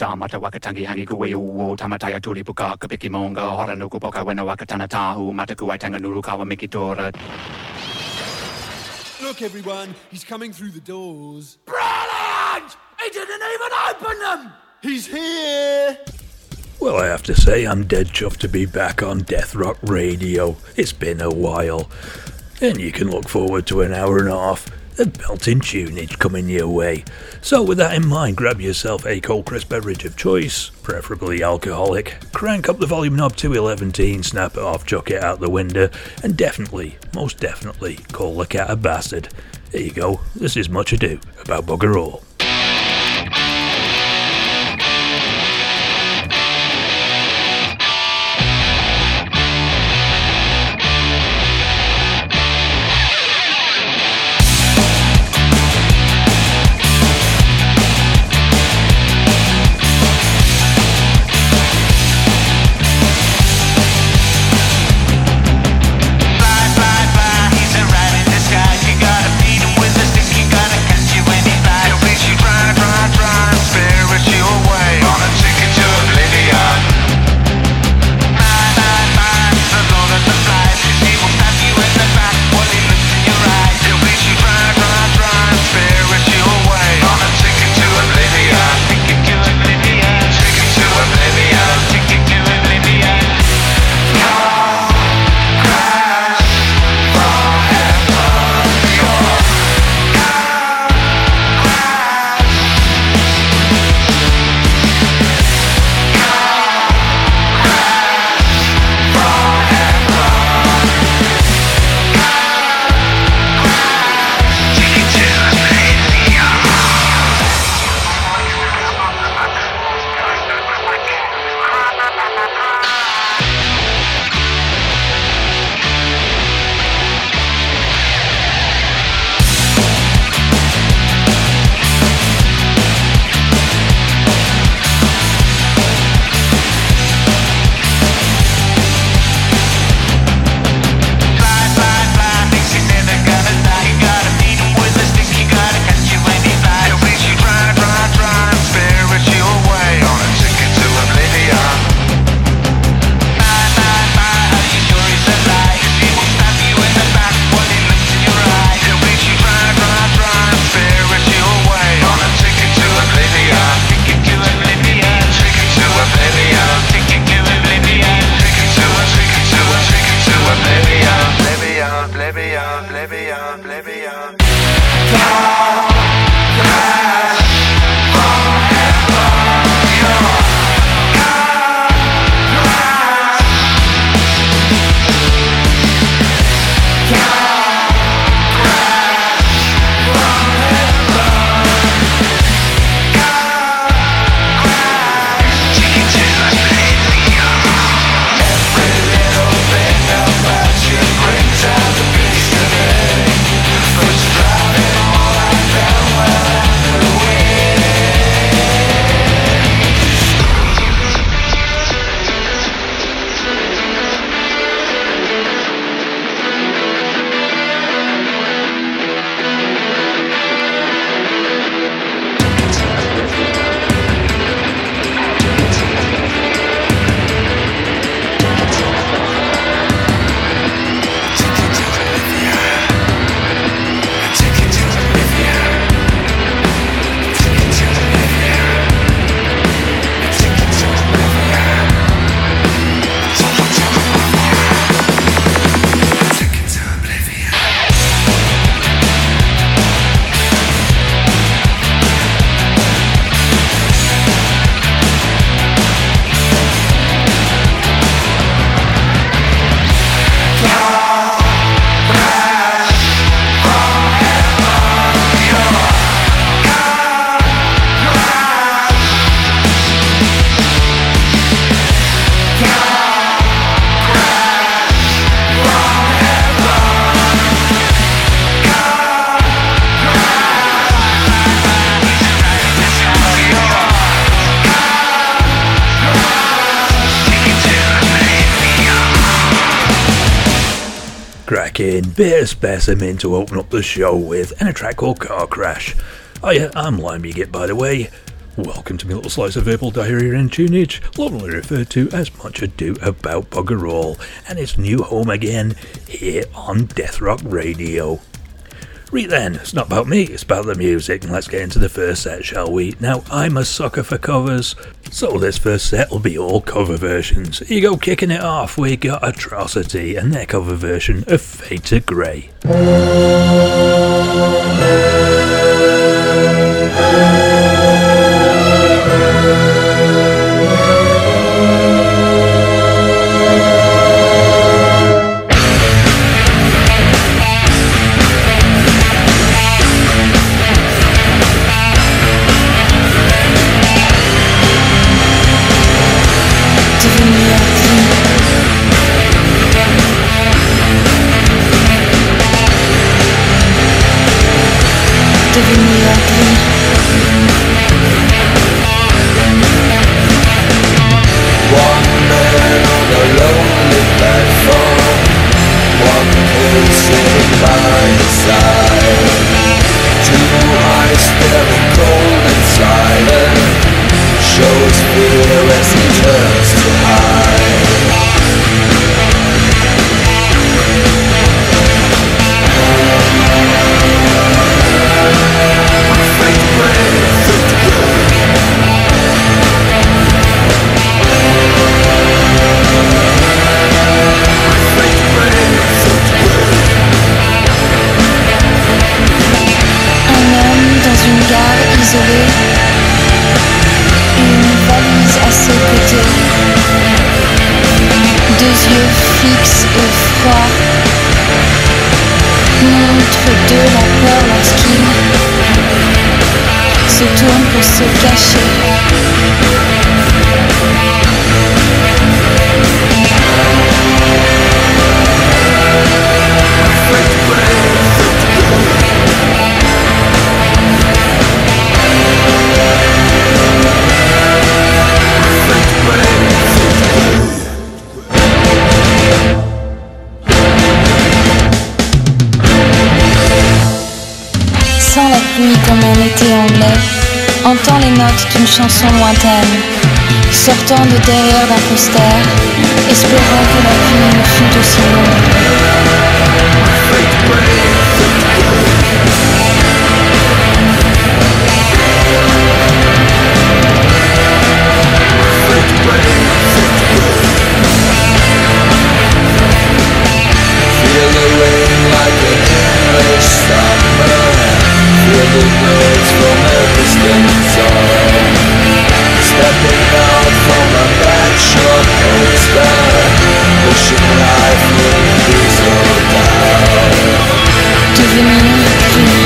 Tamata wakatangi hangi kuwe uo tamataya turi puka kapiki monga hora no kupoka wena wakatana tahu mataku waitanga nurukawa mikitora. Look everyone, he's coming through the doors. Brilliant! He didn't even open them! He's here! Well, I have to say, I'm dead chuffed to be back on Death Rock Radio. It's been a while. And you can look forward to an hour and a half of belting tunage coming your way. So with that in mind, grab yourself a cold crisp beverage of choice, preferably alcoholic, crank up the volume knob to 11, snap it off, chuck it out the window, and definitely, most definitely, call the cat a bastard. There you go, this is Much Ado About Bugger All. Cracking bit of specimen to open up the show with, and a track called Car Crash. Hiya, I'm Limey Git, by the way. Welcome to my little slice of verbal diarrhea and tunage, lovingly referred to as Much Ado About Bugger All, and its new home again here on Death Rock Radio. Right then, it's not about me, it's about the music, and let's get into the first set, shall we? Now, I'm a sucker for covers, so this first set will be all cover versions. Here you go, kicking it off, we got Atrocity and their cover version of Fade to Grey. Entends les notes d'une chanson lointaine, sortant de derrière d'un poster, espérant que la pluie ne fût aussi Feel the rain like an English summer. Feel the birds from a distant song. Stepping out from a backshot poster, wishing life would be slow down. devenir gris.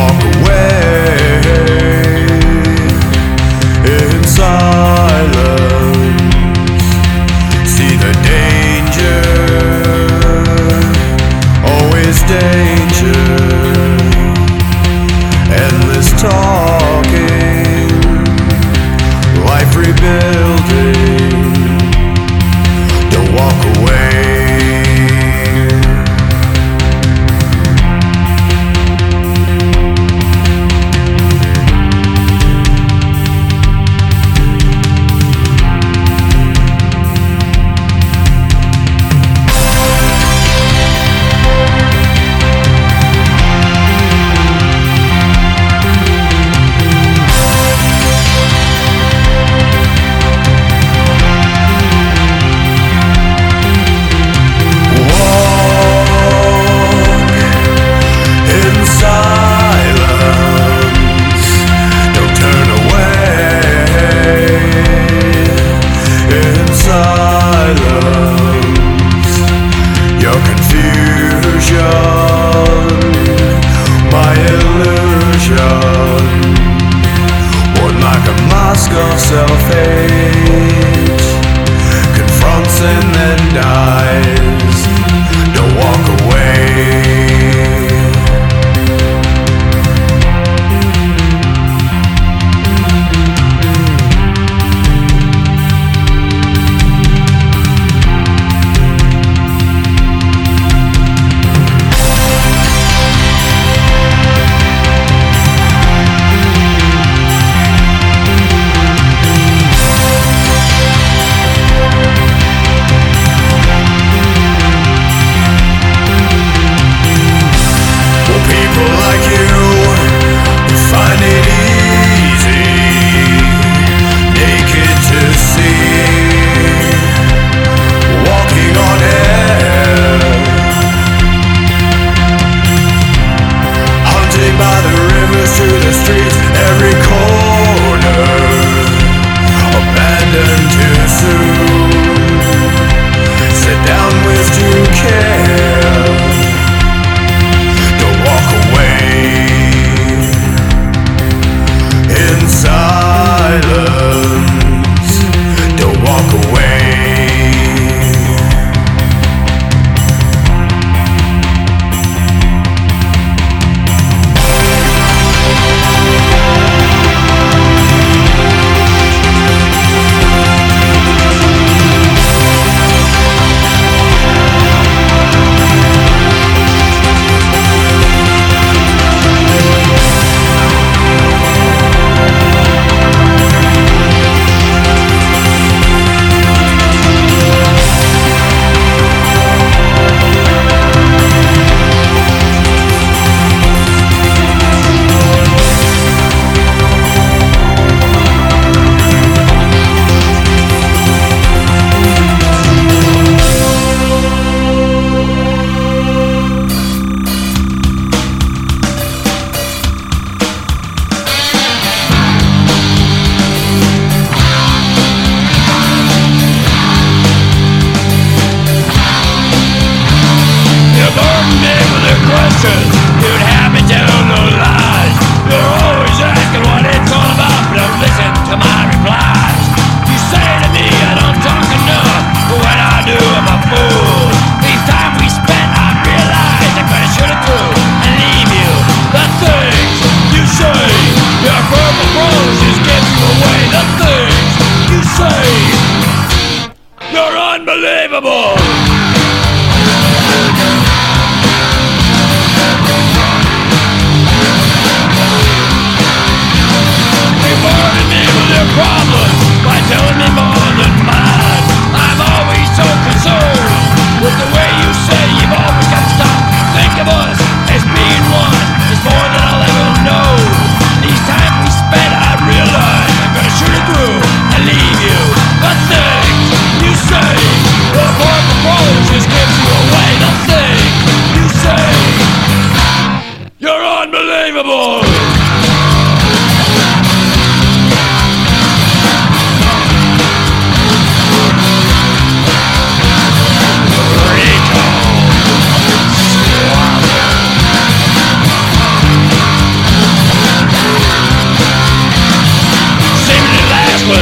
walk away in silence. See the danger, always danger. Endless talking, life rebuilding. Don't walk away. Self-hate confronts and then dies. Don't walk away.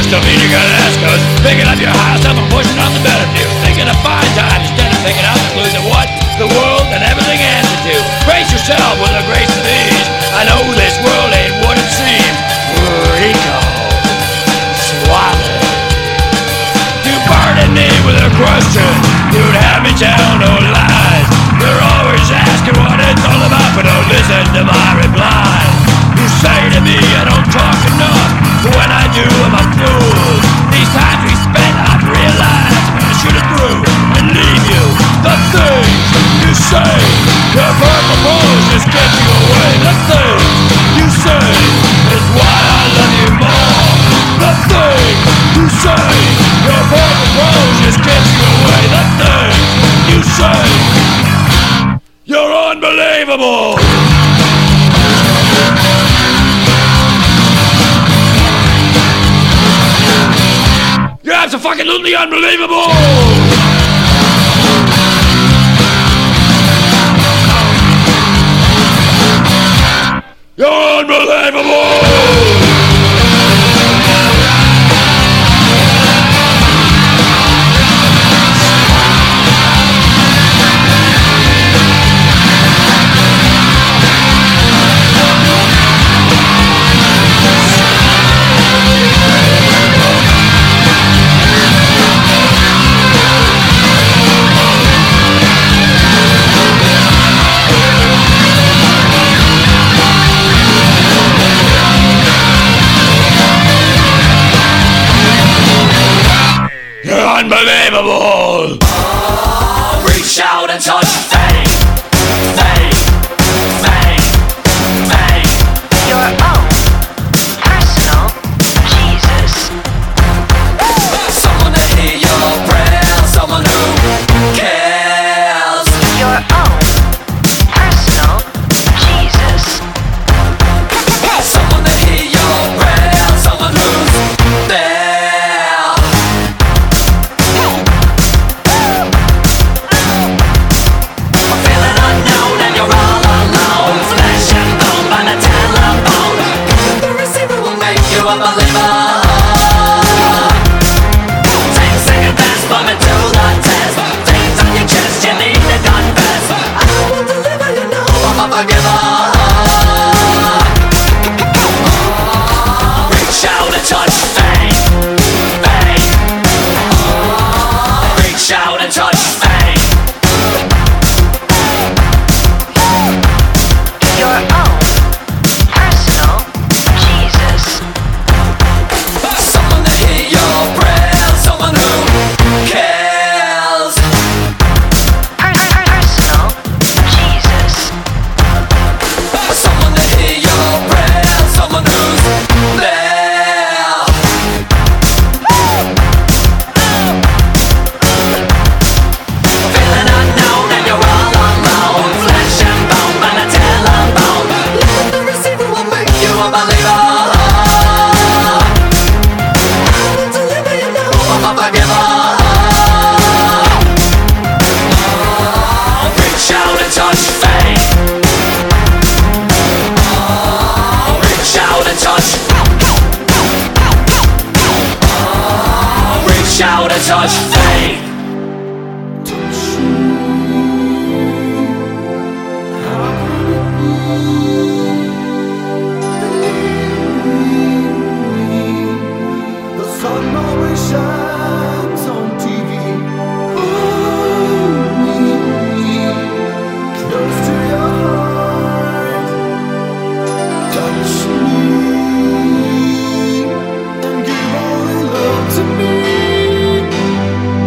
Still meaning an ass cause picking up your higher self and pushing on the better view. Thinking of fine time instead of picking up and losing what the world and everything answers to. Brace yourself with a grace of ease. I know this world ain't what it seems. Rico, swallow. You burden me with a question. You'd have me tell no lies. You're always asking what it's all about, but don't listen to my replies. You say to me I don't talk enough, but when I do I'm a fool. These times we spent I've realized I'm gonna shoot it through and leave you. The things you say, your verbal prose just gets you away. The things you say is why I love you more. The things you say, your verbal prose just gets you away. The things you say, you're unbelievable. You're absolutely unbelievable! You're unbelievable! Unbelievable! Reach out and touch fame, fame, fame, fame. Your own personal Jesus. Someone to hear your prayer, someone who cares. Your own personal Jesus. Someone to hear your prayer, someone who's there. A believer. Take a second best, put me to the test. Things on your chest, you need to confess. I will deliver, you know I'm a forgiver. Reach out and touch fame, fame. Reach out and touch fame. Your own personal Jesus. Someone to hear your prayer, someone who cares. Personal Jesus. Someone to hear your prayer, someone who's there. Feeling unknown and you're all alone. Flesh and bone and a telephone. Let the receiver will make you a believer. I'm a forgiver. Reach out and touch fame. Reach out and touch. Reach out and touch fame. The sun always shines on TV. Hold me close to your heart. Touch me and give all your love to me.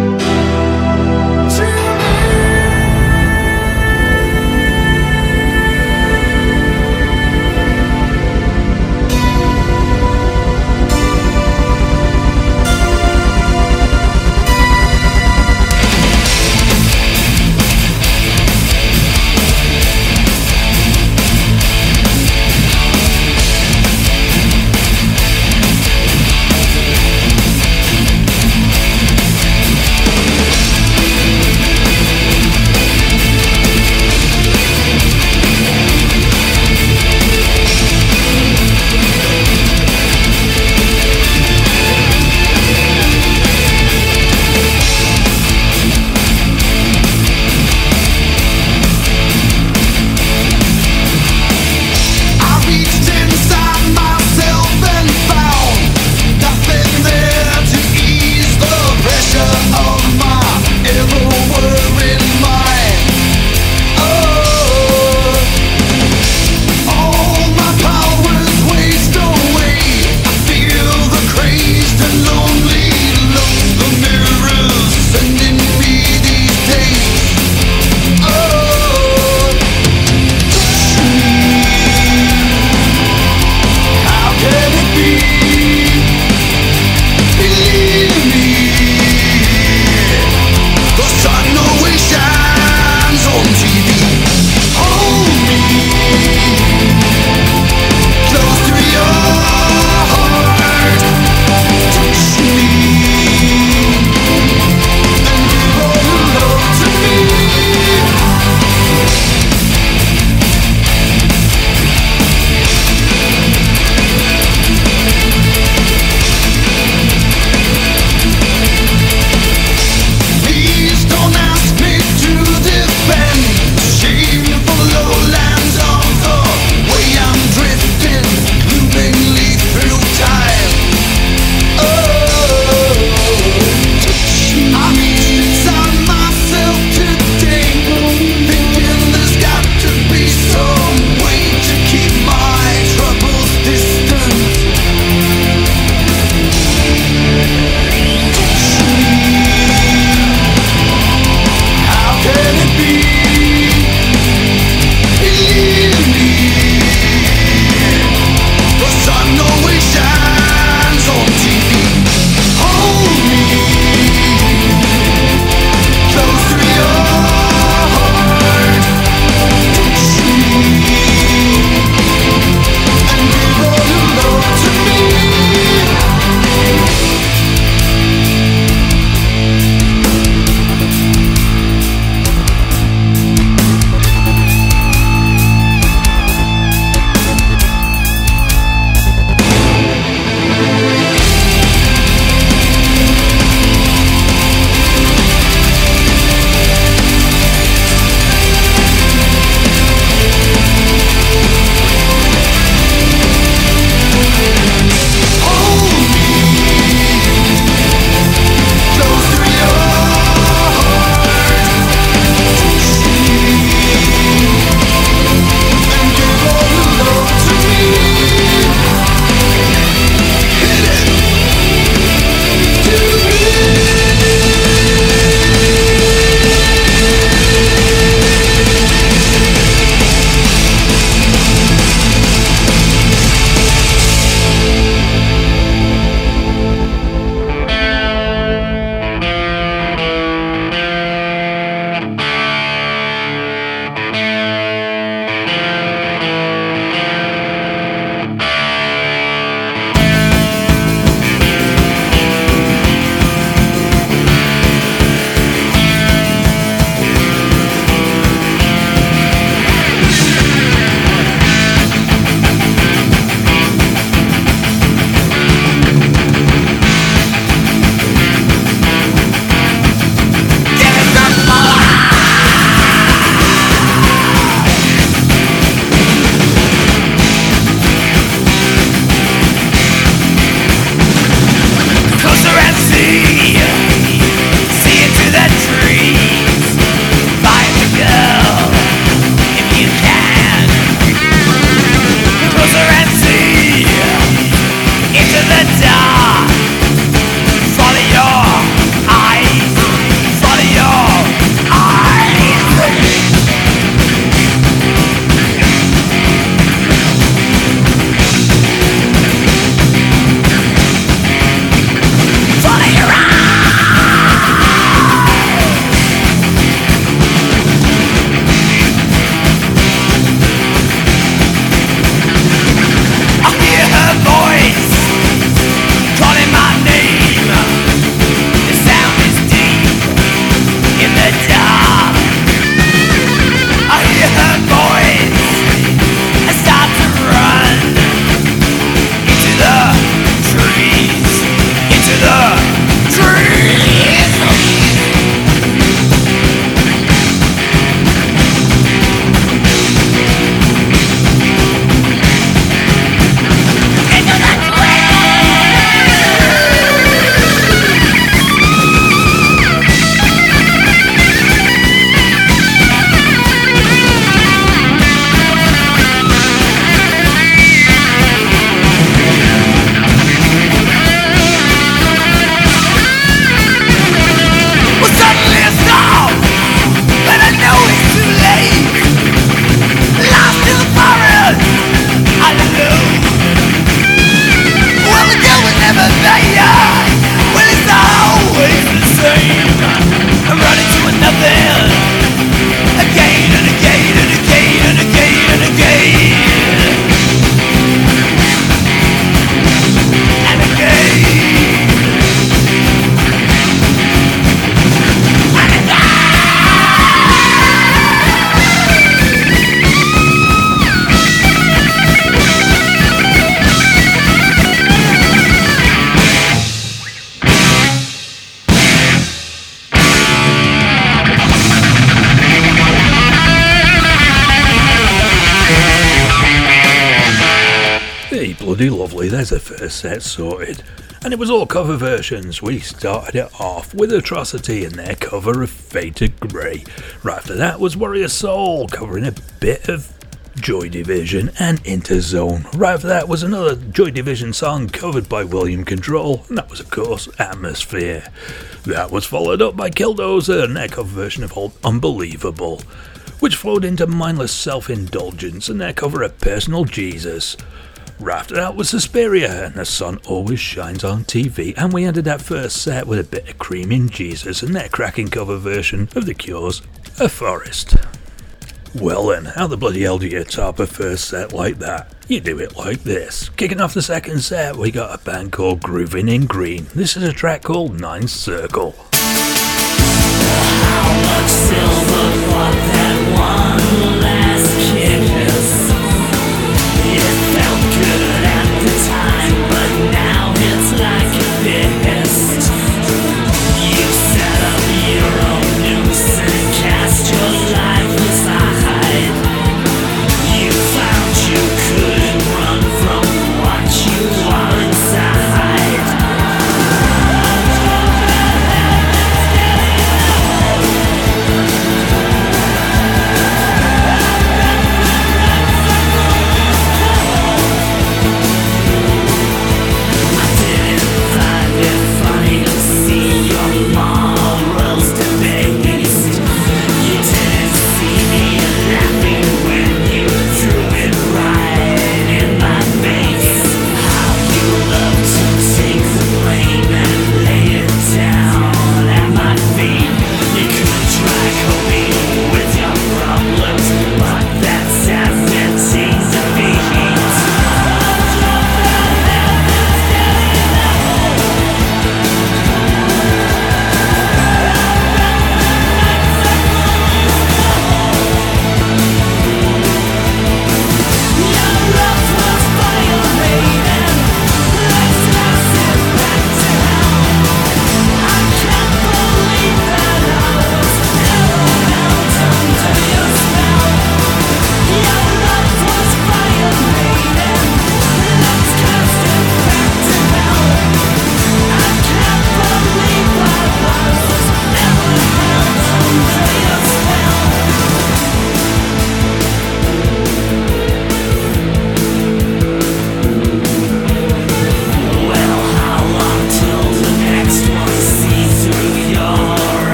bloody lovely, there's the first set sorted. And it was all cover versions. We started it off with Atrocity and their cover of Fated Grey. Right after that was Warrior Soul covering a bit of Joy Division and Interzone. Right after that was another Joy Division song covered by William Control, and that was of course Atmosphere. That was followed up by Killdozer and their cover version of Unbelievable, which flowed into Mindless Self-Indulgence and their cover of Personal Jesus. Right after that was Suspiria and The Sun Always Shines on TV, and we ended that first set with a bit of Creaming Jesus and their cracking cover version of The Cure's A Forest. Well then, how the bloody hell do you top a first set like that? You do it like this. Kicking off the second set, we got a band called Groovin' in Green. This is a track called Ninth Circle. How much silver for that one last kiss? It felt good at the time, but now it's like a fist. You set up your own noose and cast your life aside. You found you couldn't run from what you are inside.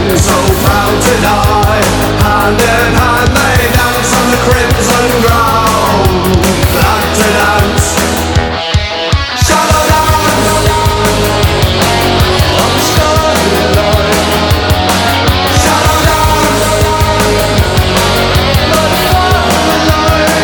so proud to die. Hand in hand they dance on the crimson ground. Glad to dance. Shadow dance on the skyline. Shadow dance like firelight.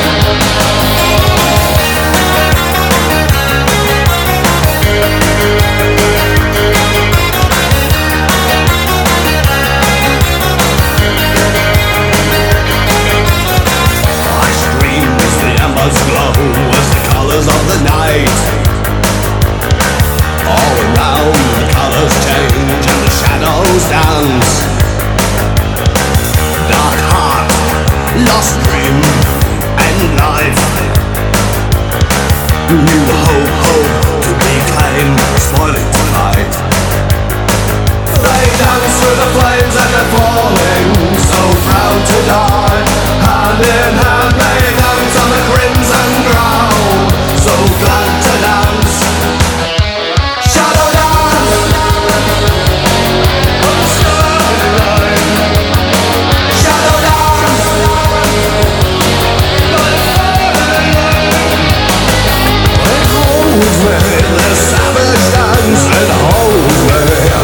I scream as the embers glow, as the colours of the night. All around the colours change and the shadows dance. Dark heart, lost dream, and life. New hope to be claimed, spoiling tonight. They dance through the flames and they're falling, so proud to die. Hand in hand they dance on the crimson ground, so glad to dance. Shadow dance on the skyline. Shadow dance like firelight. It holds me, the savage dance, it holds me.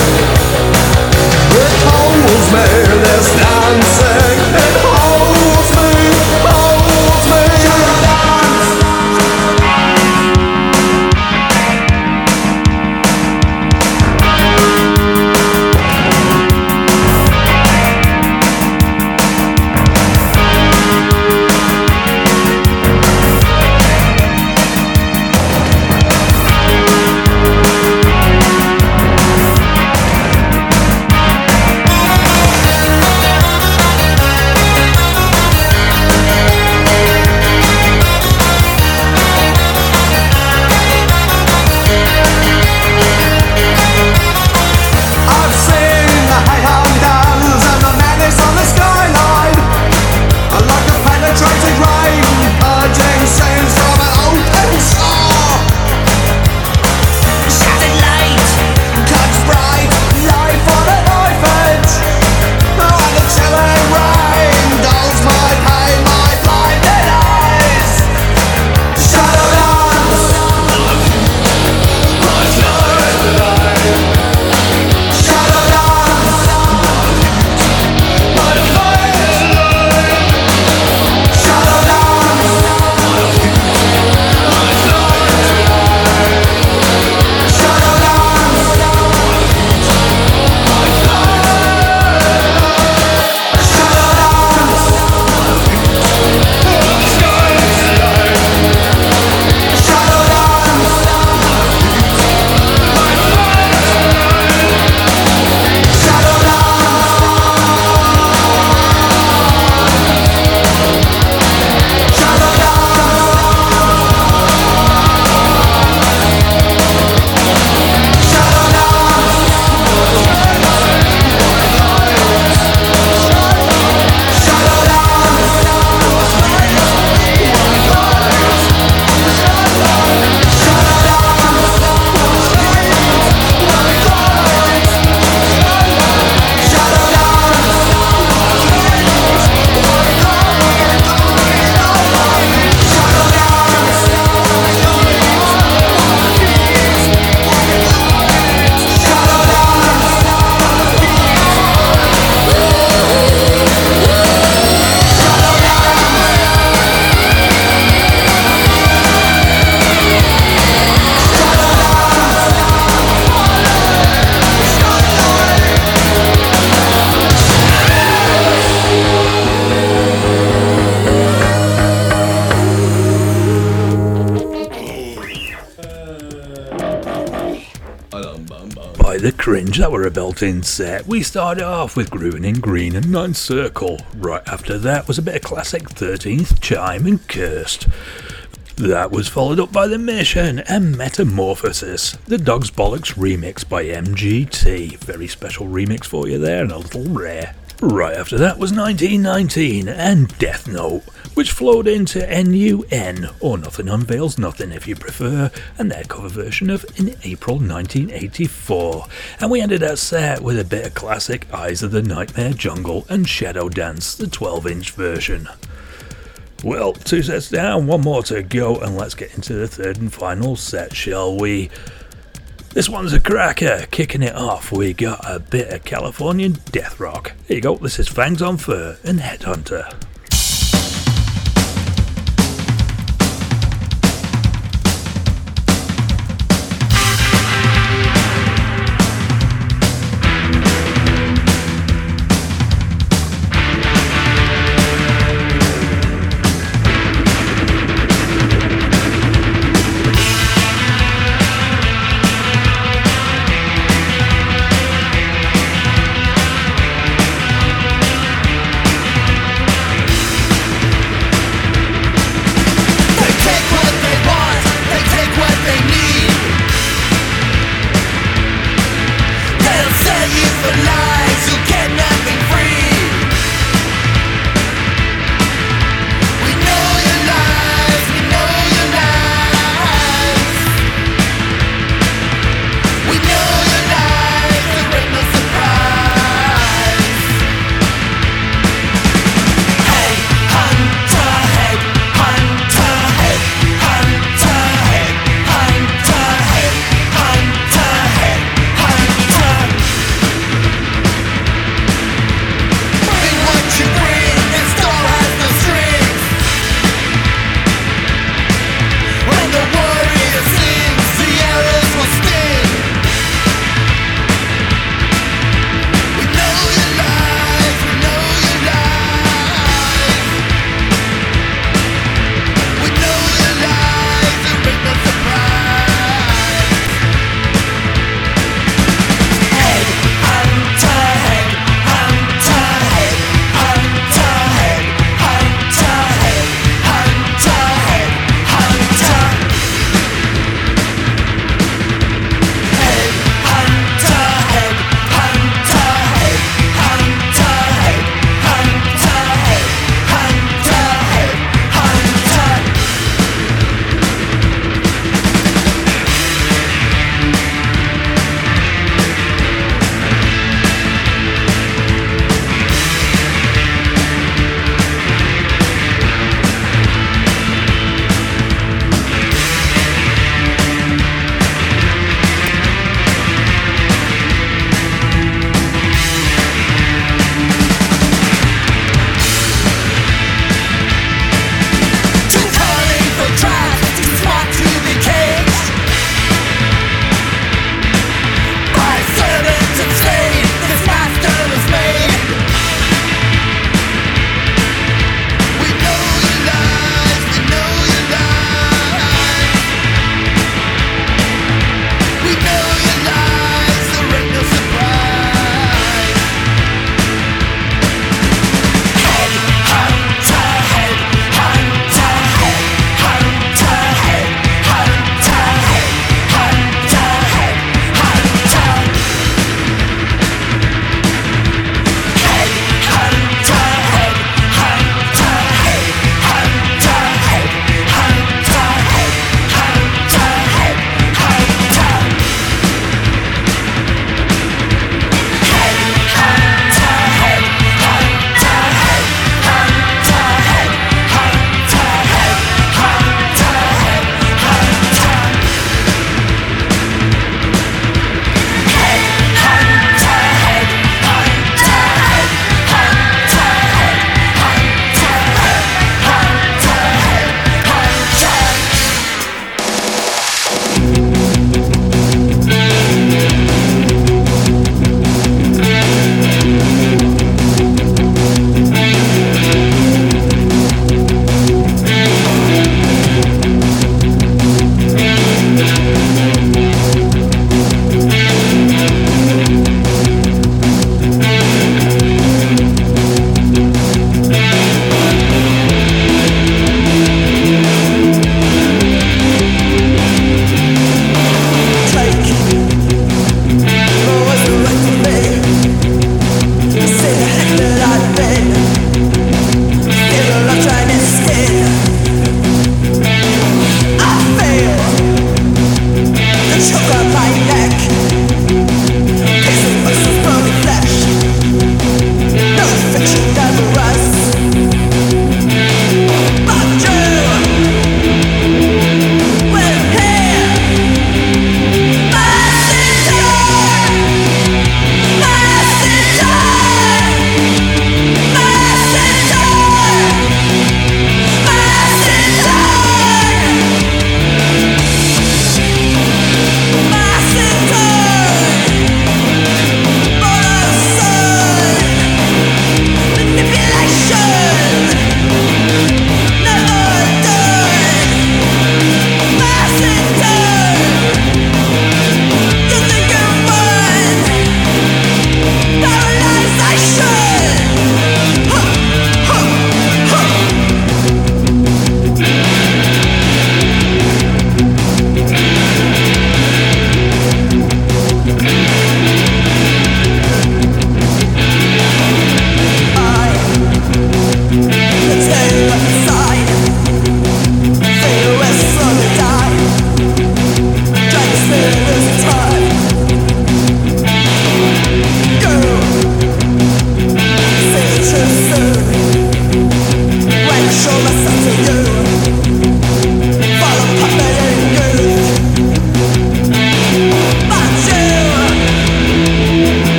It holds me, this dancing, it holds me, holds me. Shadow dance. I've seen the high-hung dance and the menace on the skyline. Like a penetrating rain, urging scenes from an open shore. Shattered light, cuts bright, life on a knife edge. And the chilling rain dulls my pain, my blinded eyes. Shadow dance, like firelight. Shadow dance, like firelight. Shadow dance, like firelight. Shadow dance, like firelight. Shadow dance, Shadow dance, like firelight. Shadow By the Cringe, that were a built-in set. We started off with Groovin' in Green and Ninth Circle. Right after that was a bit of classic 13th Chime and Cursed. That was followed up by The Mission and Metamorphosis, the Dog's Bollocks remix by MGT. Very special remix for you there and a little rare. Right after that was 1919 and Death Note, which flowed into NUN, or Nothing Unveils Nothing if you prefer, and their cover version of In April 1984. And we ended our set with a bit of classic Eyes of the Nightmare Jungle and Shadow Dance, the 12-inch version. Well, 2 sets down, 1 more to go, and let's get into the third and final set, shall we? This one's a cracker. Kicking it off, we got a bit of Californian death rock. Here you go, this is Fangs on Fur and Headhunter.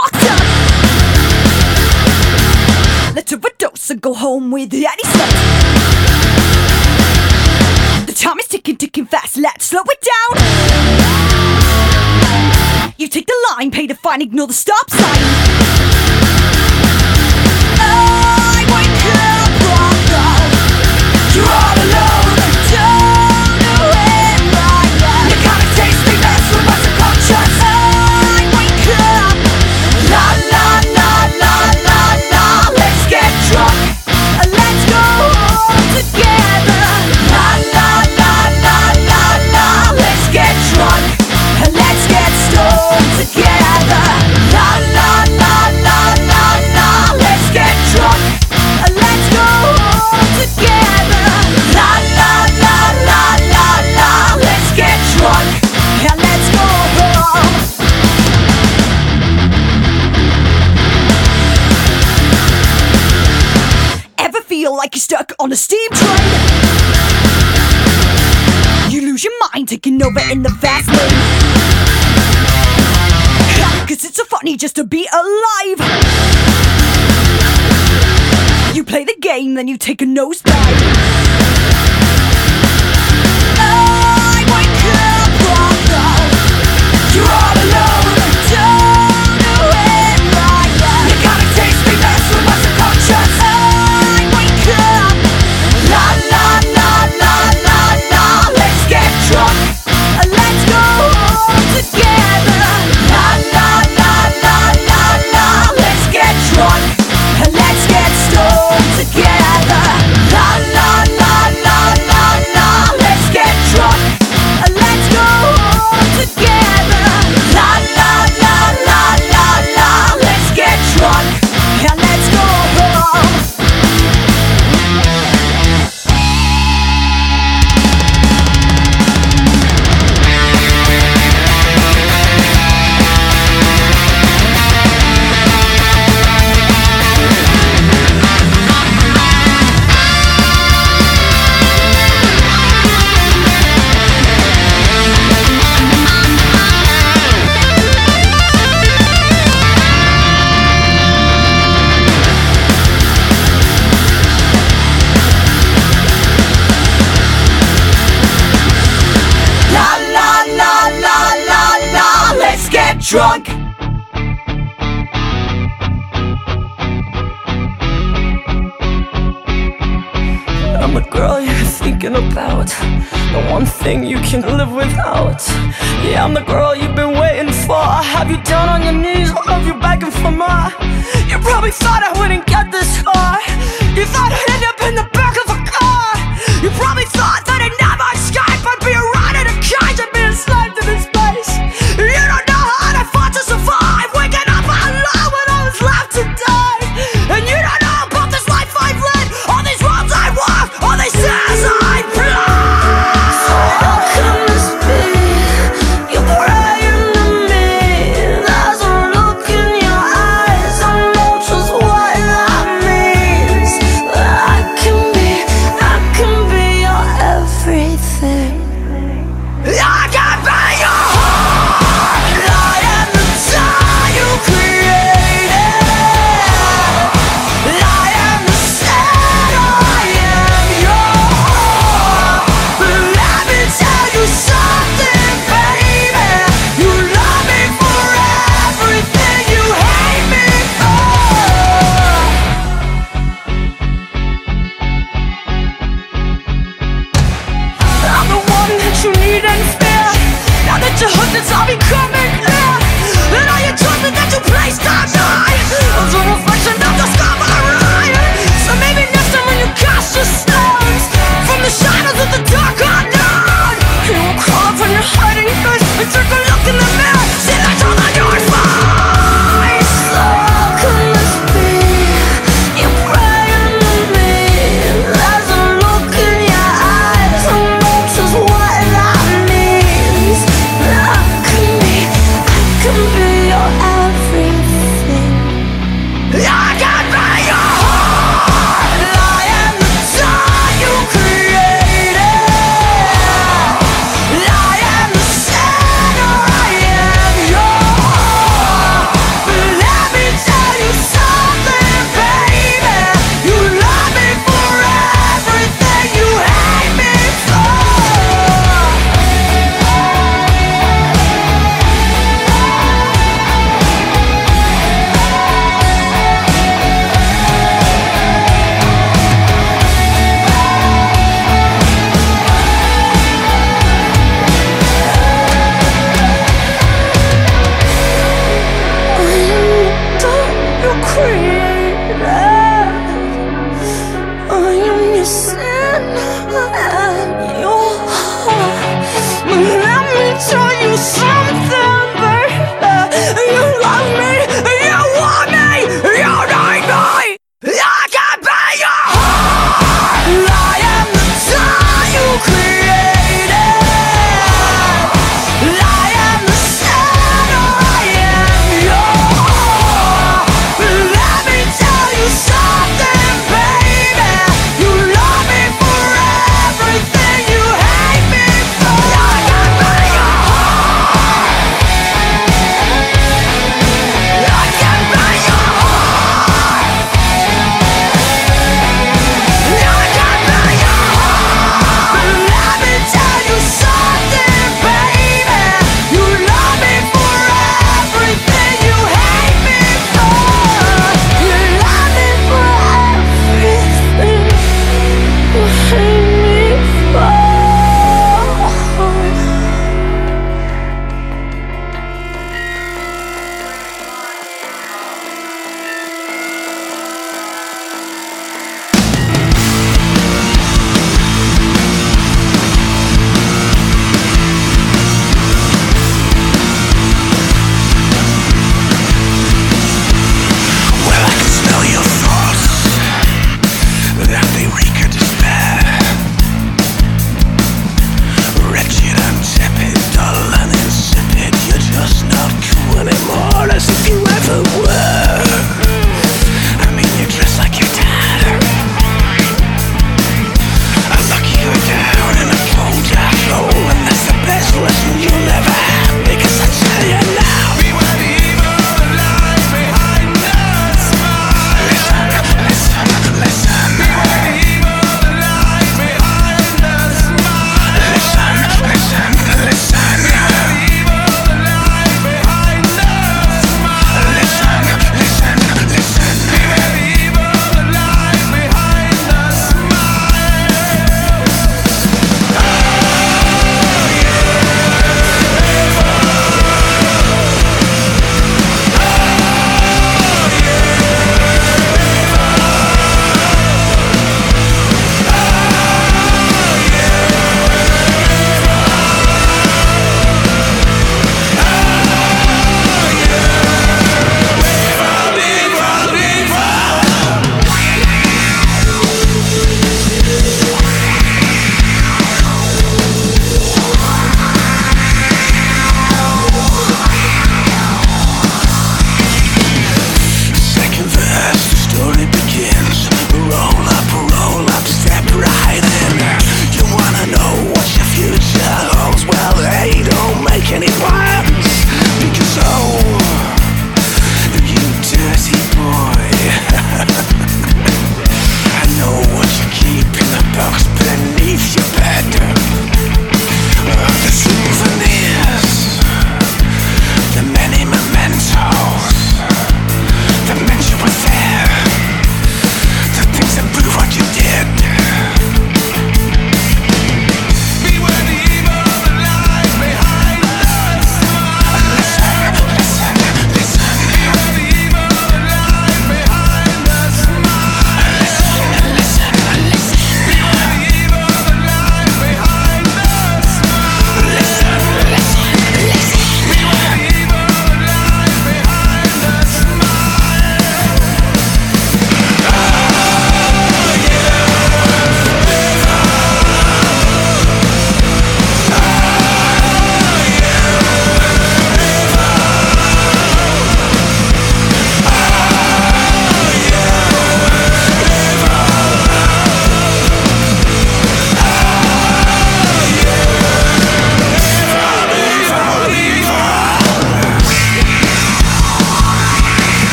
fucked up. Let's overdose and go home with any slut. The time is ticking, ticking fast, let's slow it down. You take the line, pay the fine, ignore the stop sign. I wake up wrong now. You're all alone, don't know where I am. You gotta taste me, that's what my subconscious. I wake up, la la la la la la. Let's get drunk, let's go home together. La la la la la la. Let's get drunk, let's get stoned together. La la la la la la. Let's get drunk, let's go home together. La la la la la la. Let's get drunk, and let's go home. Ever feel like you're stuck on a steam train? You lose your mind, taking over in the fast lane. Cause it's so funny just to be alive. You play the game, then you take a nosedive. I wake up wrong now. You're all alone, don't know where I am. You gotta taste me, that's what my subconscious. I wake up, la la la la la la. Let's get drunk, let's go home together. La la la la la la. Let's get drunk, let's get stoned together. La la la la la la. Let's get drunk, let's go home together. La la la la la la. Let's get drunk, and let's go home. La la la la la la. Let's get drunk. I'm the girl you're thinking about, the one thing you can live without. Yeah, I'm the girl you've been waiting for. I have you down on your knees, I love you begging for more. You probably thought I wouldn't get this far. You thought I'd end up in the back of a car. You probably thought that I'd never escape. I'd be around in a cage, I'd be enslaved to this place. You don't know how hard I fought to survive, waking up alone when I was left to die. And you don't know about this life I've led, all these roads I walk, all these stairs I climb. So how can this be? You're praying to me. There's a look in your eyes, I know just what I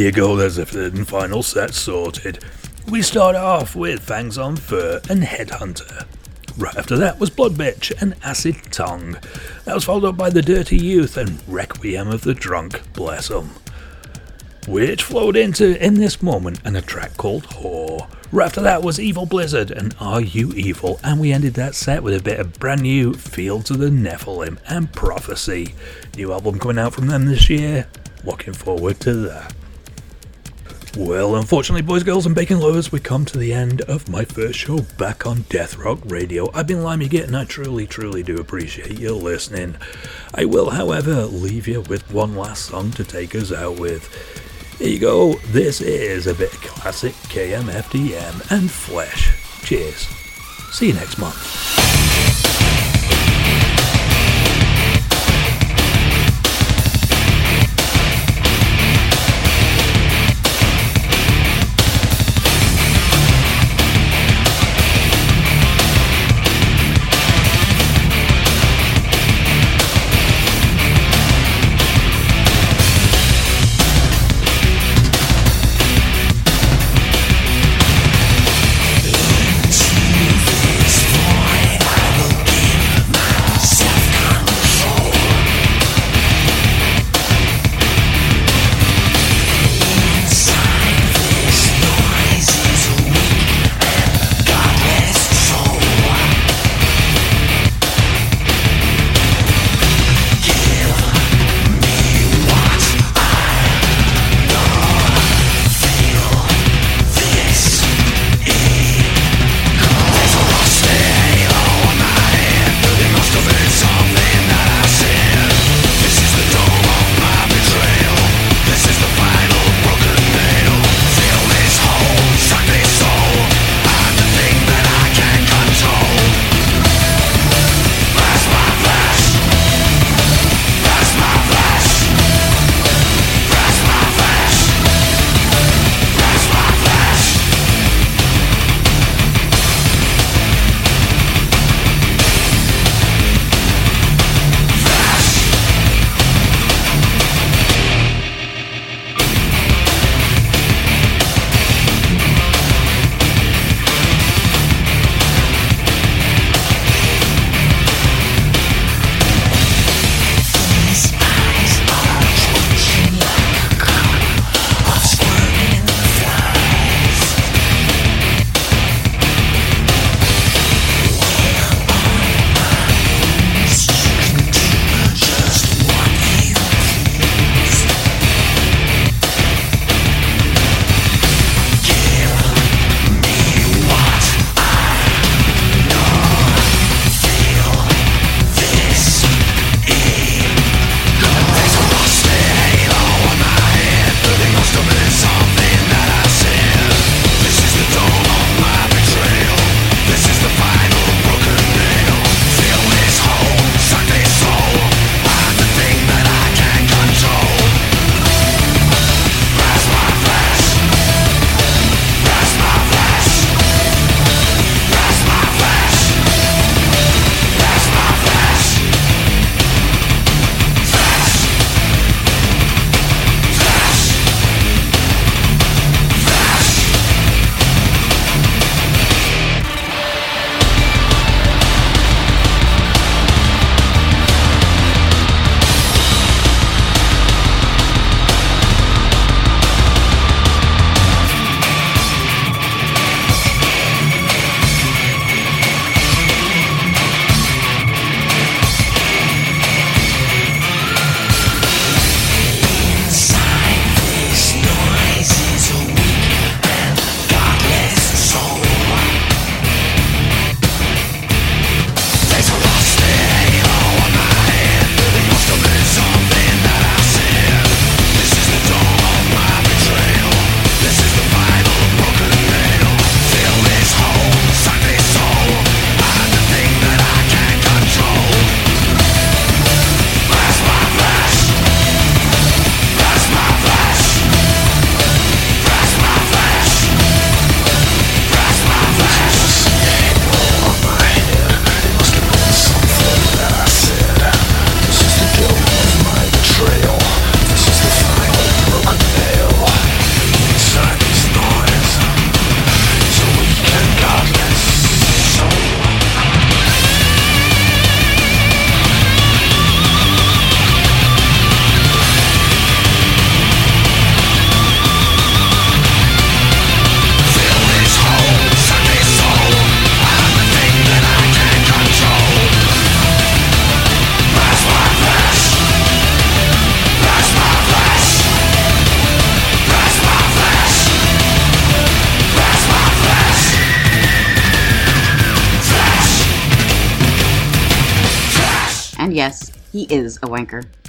you go, there's the third and final set sorted. We start off with Fangs on Fur and Headhunter. Right after that was Blood Bitch and Acid Tongue. That was followed up by The Dirty Youth and Requiem of the Drunk, bless 'em. Which flowed into In This Moment and a track called Whore. Right after that was Evil Blizzard and Are You Evil, and we ended that set with a bit of brand new Fields of the Nephilim and Prophecy. New album coming out from them this year, looking forward to that. Well, unfortunately, boys, girls and bacon lovers, we come to the end of my first show back on Death Rock Radio. I've been Limey Git and I truly do appreciate you listening. I will, however, leave you with one last song to take us out with. Here you go, this is a bit of classic KMFDM and Flesh. Cheers. See you next month. This voice And yes, he is a wanker.